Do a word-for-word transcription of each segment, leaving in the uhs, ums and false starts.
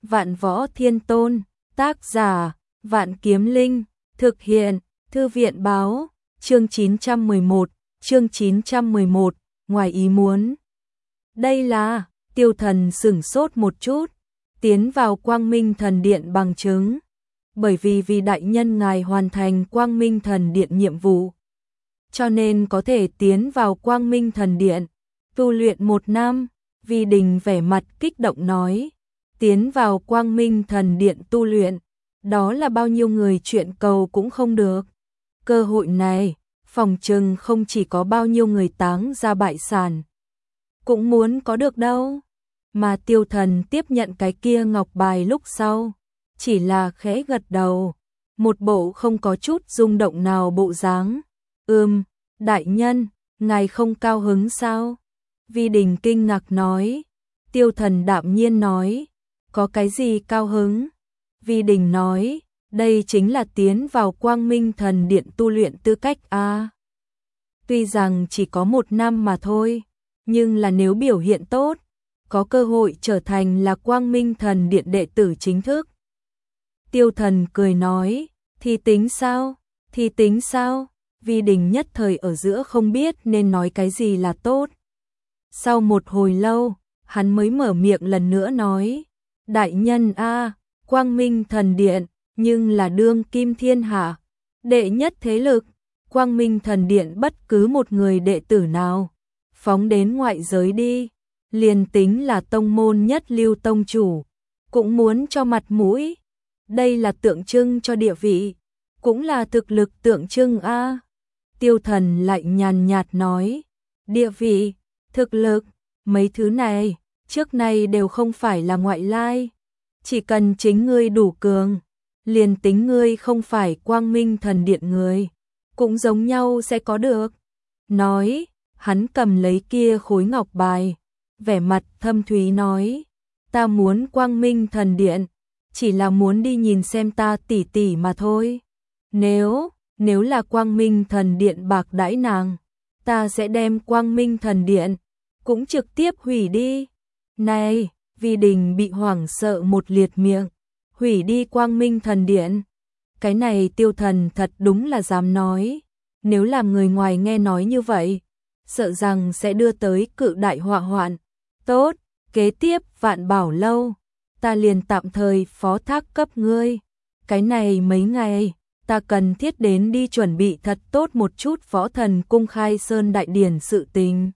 Vạn Võ Thiên Tôn, tác giả, Vạn Kiếm Linh, thực hiện, Thư viện báo, chương chín trăm mười một, chương chín trăm mười một, ngoài ý muốn. Đây là, Tiêu Thần sửng sốt một chút, tiến vào Quang Minh Thần Điện bằng chứng, bởi vì vì đại nhân ngài hoàn thành Quang Minh Thần Điện nhiệm vụ, cho nên có thể tiến vào Quang Minh Thần Điện, tu luyện một năm. Vi Đình vẻ mặt kích động nói, tiến vào Quang Minh Thần Điện tu luyện, đó là bao nhiêu người chuyện cầu cũng không được. Cơ hội này, phòng trừng không chỉ có bao nhiêu người táng ra bại sản, cũng muốn có được đâu. Mà Tiêu Thần tiếp nhận cái kia ngọc bài lúc sau, chỉ là khẽ gật đầu, một bộ không có chút rung động nào bộ dáng. Ừm, đại nhân, ngài không cao hứng sao? Vi Đình kinh ngạc nói. Tiêu Thần đạm nhiên nói, có cái gì cao hứng? Vi Đình nói, đây chính là tiến vào Quang Minh Thần Điện tu luyện tư cách a. À, tuy rằng chỉ có một năm mà thôi, nhưng là nếu biểu hiện tốt, có cơ hội trở thành là Quang Minh Thần Điện đệ tử chính thức. Tiêu Thần cười nói, thì tính sao? Thì tính sao? Vi Đình nhất thời ở giữa không biết nên nói cái gì là tốt. Sau một hồi lâu, hắn mới mở miệng lần nữa nói, đại nhân a, Quang Minh Thần Điện, nhưng là đương kim thiên hạ, đệ nhất thế lực, Quang Minh Thần Điện bất cứ một người đệ tử nào, phóng đến ngoại giới đi, liền tính là tông môn nhất lưu tông chủ, cũng muốn cho mặt mũi, đây là tượng trưng cho địa vị, cũng là thực lực tượng trưng a. Tiêu Thần lại nhàn nhạt nói, địa vị, thực lực, mấy thứ này, trước nay đều không phải là ngoại lai, chỉ cần chính ngươi đủ cường, liền tính ngươi không phải Quang Minh Thần Điện người, cũng giống nhau sẽ có được. Nói, hắn cầm lấy kia khối ngọc bài, vẻ mặt thâm thúy nói, ta muốn Quang Minh Thần Điện, chỉ là muốn đi nhìn xem ta tỷ tỷ mà thôi. Nếu, nếu là Quang Minh Thần Điện bạc đãi nàng, ta sẽ đem Quang Minh Thần Điện cũng trực tiếp hủy đi. Này, Vi Đình bị hoảng sợ một liệt miệng, hủy đi Quang Minh Thần Điện. Cái này Tiêu Thần thật đúng là dám nói, nếu làm người ngoài nghe nói như vậy, sợ rằng sẽ đưa tới cự đại họa hoạn. Tốt, kế tiếp Vạn Bảo Lâu, ta liền tạm thời phó thác cấp ngươi. Cái này mấy ngày, ta cần thiết đến đi chuẩn bị thật tốt một chút Võ Thần Cung khai sơn đại điển sự tình.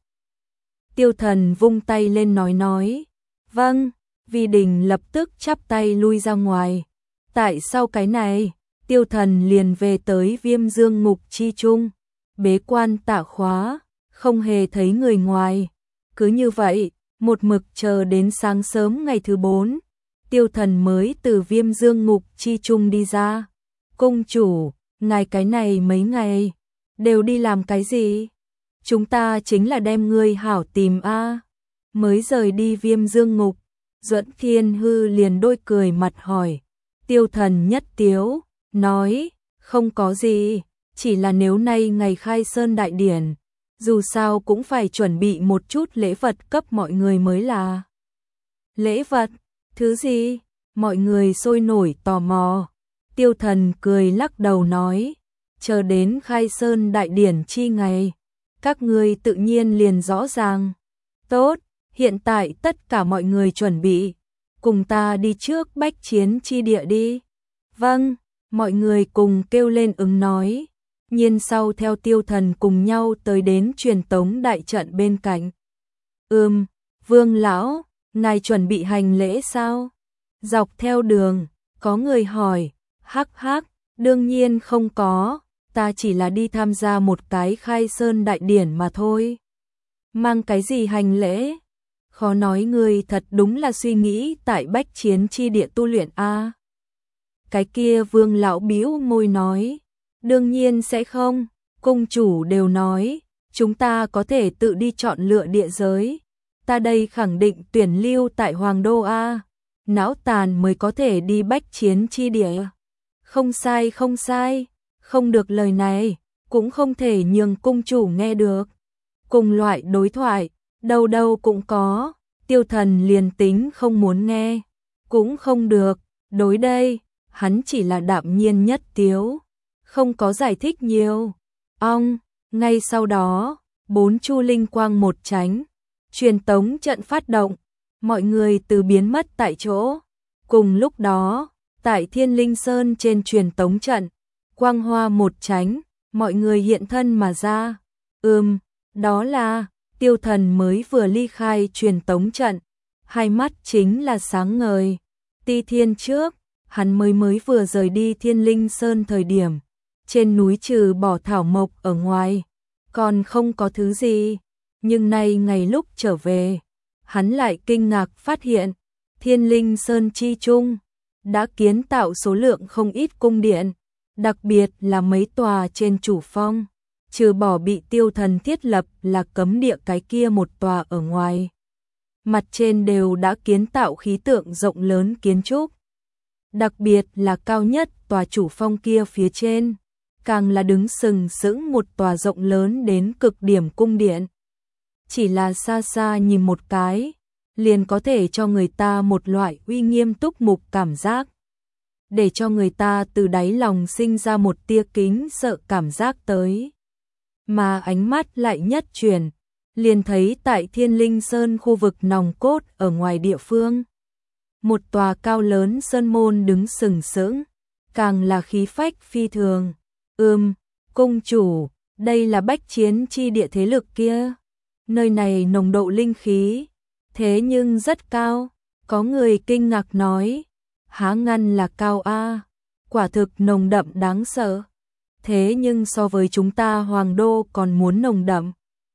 Tiêu Thần vung tay lên nói nói, vâng. Vi Đình lập tức chắp tay lui ra ngoài. Tại sau cái này, Tiêu Thần liền về tới Viêm Dương Ngục chi trung, bế quan tả khóa, không hề thấy người ngoài. Cứ như vậy, một mực chờ đến sáng sớm ngày thứ bốn, Tiêu Thần mới từ Viêm Dương Ngục chi trung đi ra. Công chủ, ngài cái này mấy ngày, đều đi làm cái gì? Chúng ta chính là đem ngươi hảo tìm a. Mới rời đi Viêm Dương Ngục, Duẫn Thiên Hư liền đôi cười mặt hỏi. Tiêu Thần nhất tiếu, nói, không có gì, chỉ là nếu nay ngày khai sơn đại điển, dù sao cũng phải chuẩn bị một chút lễ vật cấp mọi người mới là. Lễ vật? Thứ gì? Mọi người sôi nổi tò mò. Tiêu Thần cười lắc đầu nói, chờ đến khai sơn đại điển chi ngày, các ngươi tự nhiên liền rõ ràng. Tốt, hiện tại tất cả mọi người chuẩn bị, cùng ta đi trước bách chiến chi địa đi. Vâng, mọi người cùng kêu lên ứng nói, nhiên sau theo Tiêu Thần cùng nhau tới đến truyền tống đại trận bên cạnh. Ừm, Vương lão, ngài chuẩn bị hành lễ sao? Dọc theo đường, có người hỏi. Hắc hắc, đương nhiên không có, ta chỉ là đi tham gia một cái khai sơn đại điển mà thôi. Mang cái gì hành lễ? Khó nói người thật đúng là suy nghĩ tại bách chiến chi địa tu luyện a. À, cái kia Vương lão bĩu môi nói, đương nhiên sẽ không, cung chủ đều nói, chúng ta có thể tự đi chọn lựa địa giới. Ta đây khẳng định tuyển lưu tại Hoàng Đô a. À, não tàn mới có thể đi bách chiến chi địa. Không sai không sai, không được lời này, cũng không thể nhường cung chủ nghe được. Cùng loại đối thoại, đâu đâu cũng có, Tiêu Thần liền tính không muốn nghe, cũng không được, đối đây, hắn chỉ là đạm nhiên nhất tiếu, không có giải thích nhiều. Ong, ngay sau đó, bốn chu linh quang một tránh, truyền tống trận phát động, mọi người từ biến mất tại chỗ. Cùng lúc đó, tại Thiên Linh Sơn trên truyền tống trận, quang hoa một tránh, mọi người hiện thân mà ra. Ừm, đó là Tiêu Thần mới vừa ly khai truyền tống trận, hai mắt chính là sáng ngời. Ti Thiên trước, hắn mới mới vừa rời đi Thiên Linh Sơn thời điểm, trên núi trừ bỏ thảo mộc ở ngoài, còn không có thứ gì, nhưng nay ngày lúc trở về, hắn lại kinh ngạc phát hiện, Thiên Linh Sơn chi trung đã kiến tạo số lượng không ít cung điện, đặc biệt là mấy tòa trên chủ phong, trừ bỏ bị Tiêu Thần thiết lập là cấm địa cái kia một tòa ở ngoài. Mặt trên đều đã kiến tạo khí tượng rộng lớn kiến trúc. Đặc biệt là cao nhất tòa chủ phong kia phía trên, càng là đứng sừng sững một tòa rộng lớn đến cực điểm cung điện. Chỉ là xa xa nhìn một cái, liền có thể cho người ta một loại uy nghiêm túc mục cảm giác, để cho người ta từ đáy lòng sinh ra một tia kính sợ cảm giác tới. Mà ánh mắt lại nhất chuyển, liền thấy tại Thiên Linh Sơn khu vực nòng cốt ở ngoài địa phương, một tòa cao lớn sơn môn đứng sừng sững, càng là khí phách phi thường. Ừm, cung chủ, đây là bách chiến chi địa thế lực kia. Nơi này nồng độ linh khí, thế nhưng rất cao. Có người kinh ngạc nói, há ngăn là cao a, quả thực nồng đậm đáng sợ. Thế nhưng so với chúng ta Hoàng Đô còn muốn nồng đậm.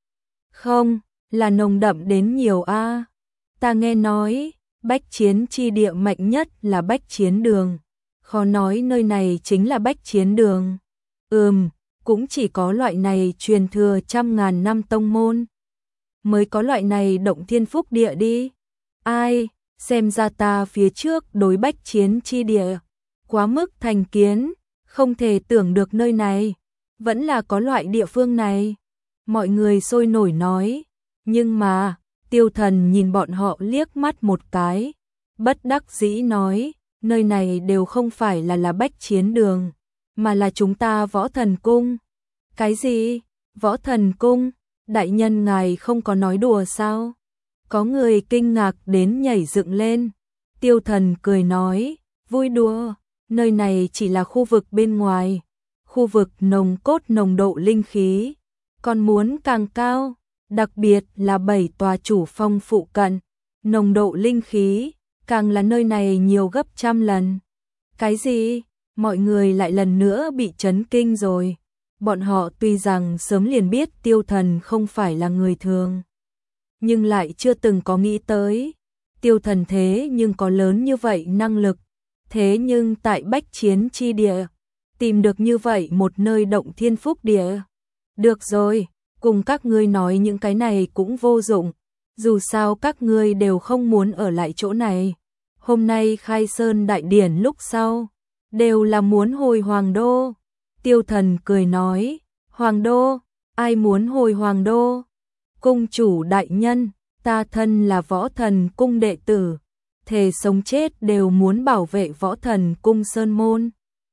Không, là nồng đậm đến nhiều a. Ta nghe nói, bách chiến chi địa mạnh nhất là bách chiến đường. Khó nói nơi này chính là bách chiến đường. Ừm, cũng chỉ có loại này truyền thừa trăm ngàn năm tông môn mới có loại này động thiên phúc địa đi. Ai, xem ra ta phía trước đối bách chiến chi địa quá mức thành kiến, không thể tưởng được nơi này vẫn là có loại địa phương này. Mọi người sôi nổi nói, nhưng mà Tiêu Thần nhìn bọn họ liếc mắt một cái, bất đắc dĩ nói, nơi này đều không phải là là bách chiến đường, mà là chúng ta Võ Thần Cung. Cái gì? Võ Thần Cung? Đại nhân ngài không có nói đùa sao? Có người kinh ngạc đến nhảy dựng lên. Tiêu Thần cười nói, vui đùa, nơi này chỉ là khu vực bên ngoài, khu vực nồng cốt nồng độ linh khí, còn muốn càng cao, đặc biệt là bảy tòa chủ phong phụ cận, nồng độ linh khí, càng là nơi này nhiều gấp trăm lần. Cái gì? Mọi người lại lần nữa bị chấn kinh rồi. Bọn họ tuy rằng sớm liền biết Tiêu Thần không phải là người thường, nhưng lại chưa từng có nghĩ tới. Tiêu Thần thế nhưng có lớn như vậy năng lực, thế nhưng tại bách chiến chi địa, tìm được như vậy một nơi động thiên phúc địa. Được rồi, cùng các ngươi nói những cái này cũng vô dụng, dù sao các ngươi đều không muốn ở lại chỗ này. Hôm nay khai sơn đại điển lúc sau, đều là muốn hồi Hoàng Đô. Tiêu Thần cười nói, Hoàng Đô, ai muốn hồi Hoàng Đô? Cung chủ đại nhân, ta thân là Võ Thần Cung đệ tử, thề sống chết đều muốn bảo vệ Võ Thần Cung sơn môn.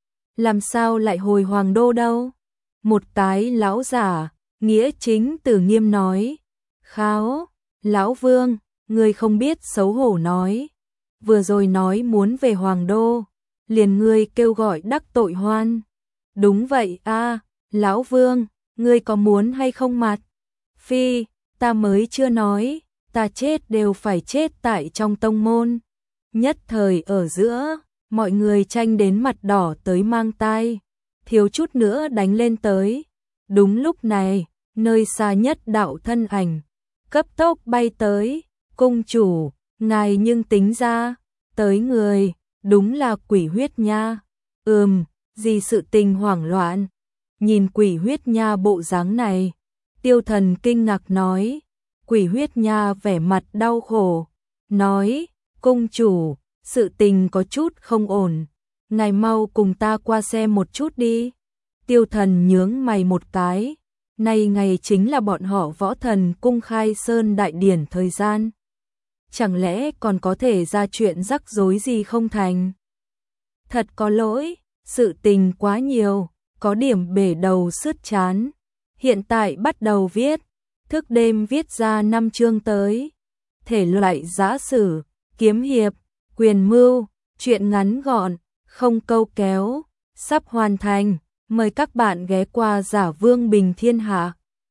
Làm sao lại hồi Hoàng Đô đâu? Một cái lão giả, nghĩa chính tử nghiêm nói, kháo, lão vương, ngươi không biết xấu hổ nói, vừa rồi nói muốn về Hoàng Đô, liền ngươi kêu gọi đắc tội hoan. Đúng vậy a, lão vương, ngươi có muốn hay không mặt? Phi, ta mới chưa nói, ta chết đều phải chết tại trong tông môn. Nhất thời ở giữa, mọi người tranh đến mặt đỏ tới mang tai, thiếu chút nữa đánh lên tới. Đúng lúc này, nơi xa nhất đạo thân ảnh, cấp tốc bay tới, cung chủ, ngài nhưng tính ra, tới người, đúng là Quỷ Huyết Nha. Ừm, gì sự tình hoảng loạn, nhìn Quỷ Huyết Nha bộ dáng này, Tiêu Thần kinh ngạc nói. Quỷ Huyết Nha vẻ mặt đau khổ, nói, cung chủ, sự tình có chút không ổn, ngài mau cùng ta qua xem một chút đi. Tiêu Thần nhướng mày một cái, nay ngày chính là bọn họ Võ Thần Cung khai sơn đại điển thời gian. chẳng lẽ còn có thể ra chuyện rắc rối gì không thành? Thật có lỗi, sự tình quá nhiều, có điểm bể đầu sứt chán. Hiện tại bắt đầu viết, thức đêm viết ra năm chương tới. Thể loại giã sử, kiếm hiệp, quyền mưu, truyện ngắn gọn, không câu kéo, sắp hoàn thành. Mời các bạn ghé qua Giả Vương Bình Thiên Hạ.